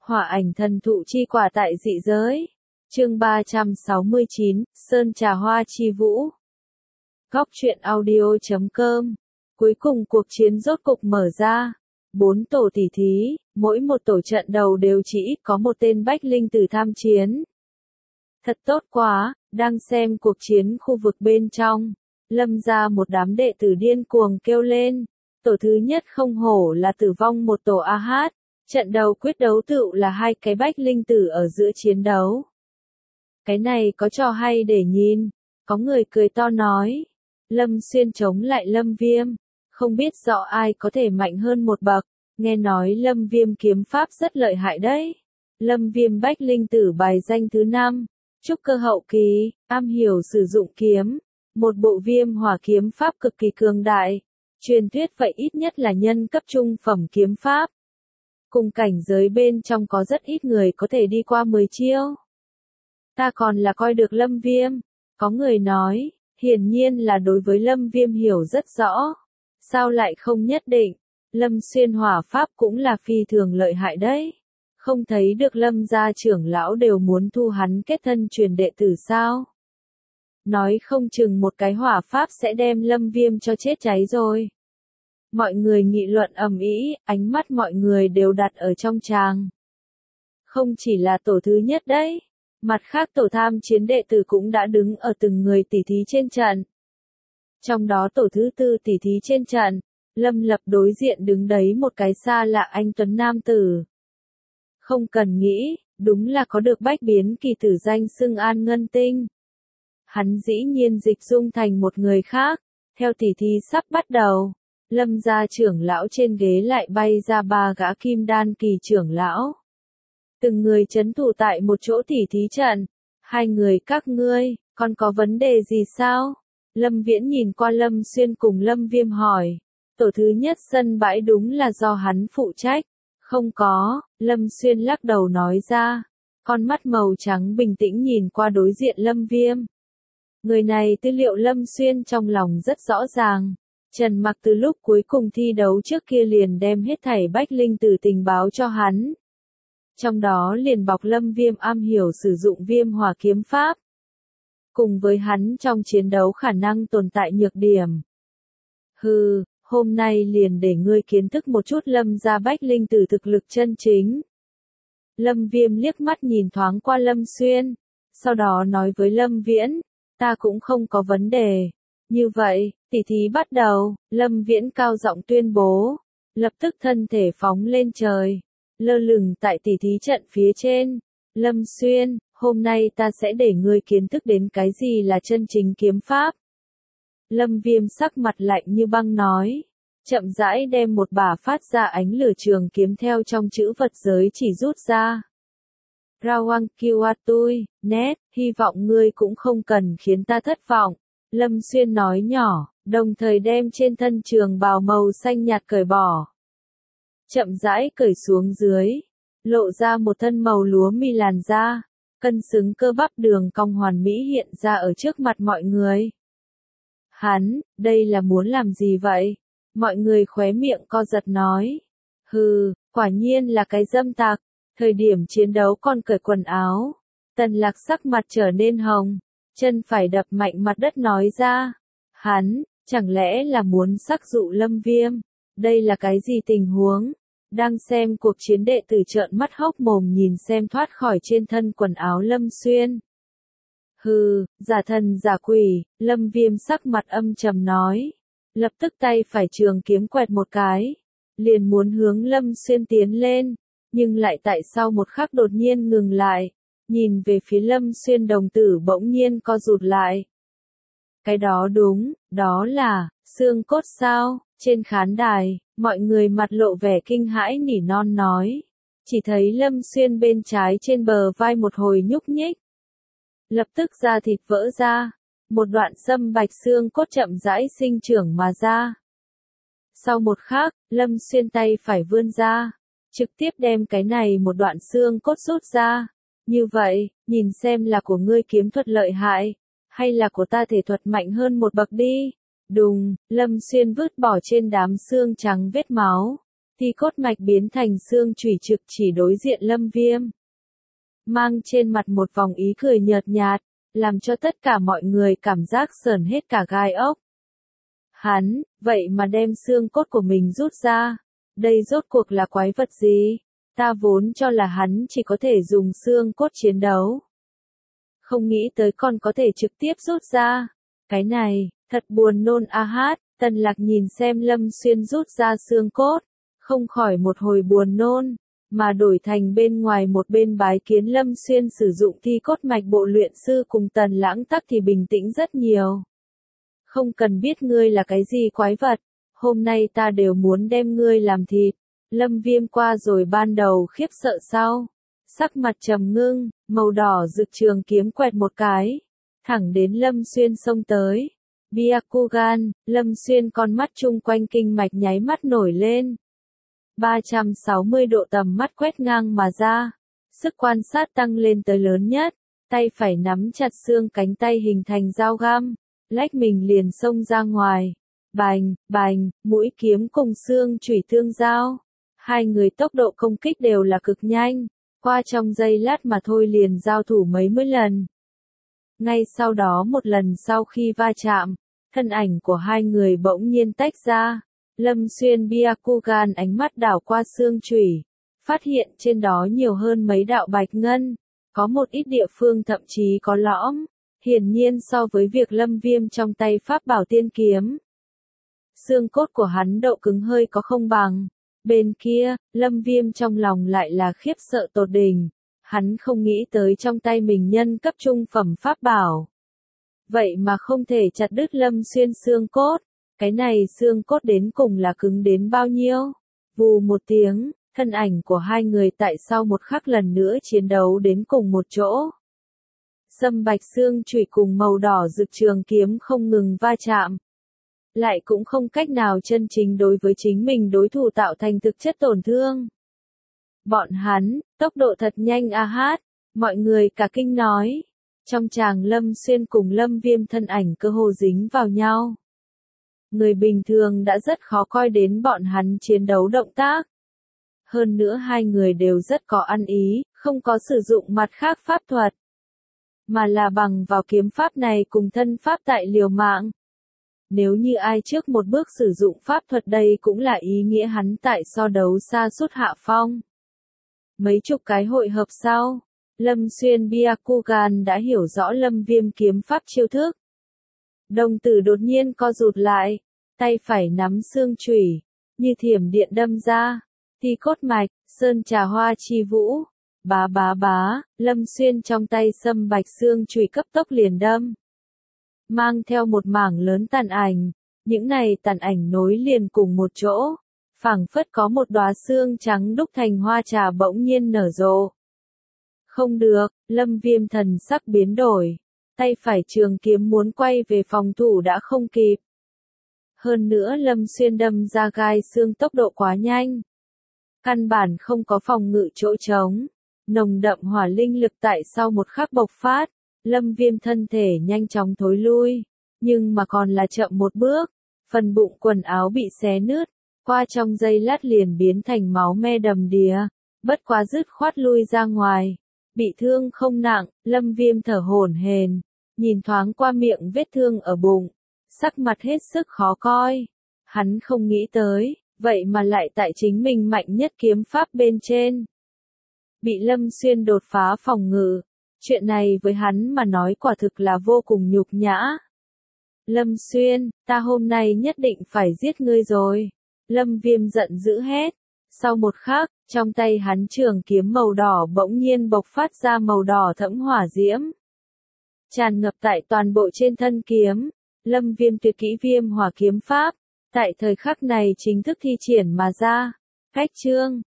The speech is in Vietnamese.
Hỏa ảnh thần thụ chi quả tại dị giới. Chương 369, Sơn trà hoa chi vũ. Góc truyện audio.com. Cuối cùng cuộc chiến rốt cục mở ra. 4 tổ tỷ thí, mỗi một tổ trận đầu đều chỉ ít có một tên bách linh tử tham chiến. Thật tốt quá, đang xem cuộc chiến khu vực bên trong. Lâm ra một đám đệ tử điên cuồng kêu lên. Tổ thứ nhất không hổ là tử vong một tổ AH. Trận đầu quyết đấu tựu là hai cái bách linh tử ở giữa chiến đấu. Cái này có trò hay để nhìn. Có người cười to nói. Lâm Xuyên chống lại Lâm Viêm. Không biết rõ ai có thể mạnh hơn một bậc. Nghe nói Lâm Viêm kiếm pháp rất lợi hại đấy. Lâm Viêm bách linh tử bài danh thứ 5. Trúc cơ hậu kỳ, am hiểu sử dụng kiếm. Một bộ viêm hỏa kiếm pháp cực kỳ cường đại. Truyền thuyết vậy ít nhất là nhân cấp trung phẩm kiếm pháp. Cùng cảnh giới bên trong có rất ít người có thể đi qua 10 chiêu. Ta còn là coi được Lâm Viêm. Có người nói, hiển nhiên là đối với Lâm Viêm hiểu rất rõ. Sao lại không nhất định? Lâm Xuyên hỏa pháp cũng là phi thường lợi hại đấy. Không thấy được Lâm gia trưởng lão đều muốn thu hắn kết thân truyền đệ tử sao? Nói không chừng một cái hỏa pháp sẽ đem Lâm Viêm cho chết cháy rồi. Mọi người nghị luận ầm ĩ, ánh mắt mọi người đều đặt ở trong tràng. Không chỉ là tổ thứ nhất đấy, mặt khác tổ tham chiến đệ tử cũng đã đứng ở từng người tỷ thí trên trận. Trong đó tổ thứ tư tỷ thí trên trận, Lâm Lập đối diện đứng đấy một cái xa lạ anh tuấn nam tử. Không cần nghĩ, đúng là có được bách biến kỳ tử danh xưng An Ngân Tinh. Hắn dĩ nhiên dịch dung thành một người khác, theo tỷ thí sắp bắt đầu. Lâm gia trưởng lão trên ghế lại bay ra 3 gã kim đan kỳ trưởng lão. Từng người trấn thủ tại một chỗ tỷ thí trận. Hai người các ngươi, còn có vấn đề gì sao? Lâm Viễn nhìn qua Lâm Xuyên cùng Lâm Viêm hỏi. Tổ thứ nhất sân bãi đúng là do hắn phụ trách. Không có, Lâm Xuyên lắc đầu nói ra. Con mắt màu trắng bình tĩnh nhìn qua đối diện Lâm Viêm. Người này tư liệu Lâm Xuyên trong lòng rất rõ ràng. Trần Mặc từ lúc cuối cùng thi đấu trước kia liền đem hết thảy bách linh tử tình báo cho hắn. Trong đó liền bọc Lâm Viêm am hiểu sử dụng viêm hỏa kiếm pháp. Cùng với hắn trong chiến đấu khả năng tồn tại nhược điểm. Hừ, hôm nay liền để ngươi kiến thức một chút Lâm gia bách linh tử thực lực chân chính. Lâm Viêm liếc mắt nhìn thoáng qua Lâm Xuyên. Sau đó nói với Lâm Viễn, ta cũng không có vấn đề. Như vậy, tỷ thí bắt đầu, Lâm Viễn cao giọng tuyên bố, lập tức thân thể phóng lên trời, lơ lửng tại tỷ thí trận phía trên. Lâm Xuyên, hôm nay ta sẽ để ngươi kiến thức đến cái gì là chân chính kiếm pháp. Lâm Viêm sắc mặt lạnh như băng nói, chậm rãi đem một bả phát ra ánh lửa trường kiếm theo trong chữ vật giới chỉ rút ra. Rawang Kiwatui, nét, hy vọng ngươi cũng không cần khiến ta thất vọng. Lâm Xuyên nói nhỏ, đồng thời đem trên thân trường bào màu xanh nhạt cởi bỏ. Chậm rãi cởi xuống dưới, lộ ra một thân màu lúa mì làn da, cân xứng cơ bắp đường cong hoàn mỹ hiện ra ở trước mặt mọi người. Hắn, đây là muốn làm gì vậy? Mọi người khóe miệng co giật nói. Hừ, quả nhiên là cái dâm tặc, thời điểm chiến đấu còn cởi quần áo. Tần Lạc sắc mặt trở nên hồng. Chân phải đập mạnh mặt đất nói ra. Hắn, chẳng lẽ là muốn sắc dụ Lâm Viêm? Đây là cái gì tình huống? Đang xem cuộc chiến đệ tử trợn mắt hốc mồm nhìn xem thoát khỏi trên thân quần áo Lâm Xuyên. Hừ, giả thần giả quỷ, Lâm Viêm sắc mặt âm trầm nói. Lập tức tay phải trường kiếm quẹt một cái. Liền muốn hướng Lâm Xuyên tiến lên. Nhưng lại tại sau một khắc đột nhiên ngừng lại. Nhìn về phía Lâm Xuyên đồng tử bỗng nhiên co rụt lại. Cái đó đúng, đó là, xương cốt sao? Trên khán đài, mọi người mặt lộ vẻ kinh hãi nỉ non nói. Chỉ thấy Lâm Xuyên bên trái trên bờ vai một hồi nhúc nhích. Lập tức da thịt vỡ ra. Một đoạn sâm bạch xương cốt chậm rãi sinh trưởng mà ra. Sau một khắc, Lâm Xuyên tay phải vươn ra. Trực tiếp đem cái này một đoạn xương cốt rút ra. Như vậy, nhìn xem là của ngươi kiếm thuật lợi hại, hay là của ta thể thuật mạnh hơn một bậc đi. Đùng, Lâm Xuyên vứt bỏ trên đám xương trắng vết máu. Thi cốt mạch biến thành xương chủy trực chỉ đối diện Lâm Viêm. Mang trên mặt một vòng ý cười nhợt nhạt, làm cho tất cả mọi người cảm giác sởn hết cả gai ốc. Hắn, vậy mà đem xương cốt của mình rút ra. Đây rốt cuộc là quái vật gì? Ta vốn cho là hắn chỉ có thể dùng xương cốt chiến đấu. Không nghĩ tới còn có thể trực tiếp rút ra. Cái này, thật buồn nôn a hát. Tần Lạc nhìn xem Lâm Xuyên rút ra xương cốt, không khỏi một hồi buồn nôn, mà đổi thành bên ngoài một bên bái kiến Lâm Xuyên sử dụng thi cốt mạch bộ luyện sư cùng Tần Lãng Tắc thì bình tĩnh rất nhiều. Không cần biết ngươi là cái gì quái vật, hôm nay ta đều muốn đem ngươi làm thịt. Lâm Viêm qua rồi ban đầu khiếp sợ sau, sắc mặt trầm ngưng, màu đỏ rực trường kiếm quẹt một cái, thẳng đến Lâm Xuyên xông tới. Byakugan, Lâm Xuyên con mắt chung quanh kinh mạch nháy mắt nổi lên. 360 độ tầm mắt quét ngang mà ra, sức quan sát tăng lên tới lớn nhất, tay phải nắm chặt xương cánh tay hình thành dao găm, lách mình liền xông ra ngoài. Bành, bành, mũi kiếm cùng xương chủy tương giao. Hai người tốc độ công kích đều là cực nhanh, qua trong giây lát mà thôi liền giao thủ mấy mươi lần. Ngay sau đó một lần sau khi va chạm, thân ảnh của hai người bỗng nhiên tách ra. Lâm Xuyên Byakugan ánh mắt đảo qua xương chủy, phát hiện trên đó nhiều hơn mấy đạo bạch ngân, có một ít địa phương thậm chí có lõm, hiển nhiên so với việc Lâm Viêm trong tay pháp bảo tiên kiếm. Xương cốt của hắn độ cứng hơi có không bằng. Bên kia, Lâm Viêm trong lòng lại là khiếp sợ tột đỉnh, hắn không nghĩ tới trong tay mình nhân cấp trung phẩm pháp bảo. Vậy mà không thể chặt đứt Lâm Xuyên xương cốt, cái này xương cốt đến cùng là cứng đến bao nhiêu? Vù một tiếng, thân ảnh của hai người tại sau một khắc lần nữa chiến đấu đến cùng một chỗ. Sâm bạch xương chủy cùng màu đỏ rực trường kiếm không ngừng va chạm. Lại cũng không cách nào chân chính đối với chính mình đối thủ tạo thành thực chất tổn thương. Bọn hắn, tốc độ thật nhanh a hát, mọi người cả kinh nói. Trong tràng Lâm Xuyên cùng Lâm Viêm thân ảnh cơ hồ dính vào nhau. Người bình thường đã rất khó coi đến bọn hắn chiến đấu động tác. Hơn nữa hai người đều rất có ăn ý, không có sử dụng mặt khác pháp thuật. Mà là bằng vào kiếm pháp này cùng thân pháp tại liều mạng. Nếu như ai trước một bước sử dụng pháp thuật đây cũng là ý nghĩa hắn tại so đấu xa suốt hạ phong. Mấy chục cái hội hợp sau, Lâm Xuyên Byakugan đã hiểu rõ Lâm Viêm kiếm pháp chiêu thức. Đồng tử đột nhiên co rụt lại, tay phải nắm xương chủy, như thiểm điện đâm ra, thi cốt mạch, sơn trà hoa chi vũ, bá bá bá, Lâm Xuyên trong tay sâm bạch xương chủy cấp tốc liền đâm. Mang theo một mảng lớn tàn ảnh, những này tàn ảnh nối liền cùng một chỗ, phảng phất có một đóa xương trắng đúc thành hoa trà bỗng nhiên nở rộ. Không được, Lâm Viêm thần sắc biến đổi, tay phải trường kiếm muốn quay về phòng thủ đã không kịp. Hơn nữa Lâm Xuyên đâm ra gai xương tốc độ quá nhanh. Căn bản không có phòng ngự chỗ trống, nồng đậm hỏa linh lực tại sau một khắc bộc phát. Lâm Viêm thân thể nhanh chóng thối lui, nhưng mà còn là chậm một bước, phần bụng quần áo bị xé nứt, qua trong giây lát liền biến thành máu me đầm đìa, bất quá dứt khoát lui ra ngoài, bị thương không nặng, Lâm Viêm thở hổn hển, nhìn thoáng qua miệng vết thương ở bụng, sắc mặt hết sức khó coi, hắn không nghĩ tới, vậy mà lại tại chính mình mạnh nhất kiếm pháp bên trên. Bị Lâm Xuyên đột phá phòng ngự. Chuyện này với hắn mà nói quả thực là vô cùng nhục nhã. Lâm Xuyên, ta hôm nay nhất định phải giết ngươi rồi. Lâm Viêm giận dữ hét. Sau một khắc, trong tay hắn trường kiếm màu đỏ bỗng nhiên bộc phát ra màu đỏ thẫm hỏa diễm. Tràn ngập tại toàn bộ trên thân kiếm. Lâm Viêm tuyệt kỹ viêm hỏa kiếm pháp. Tại thời khắc này chính thức thi triển mà ra. Cách chương.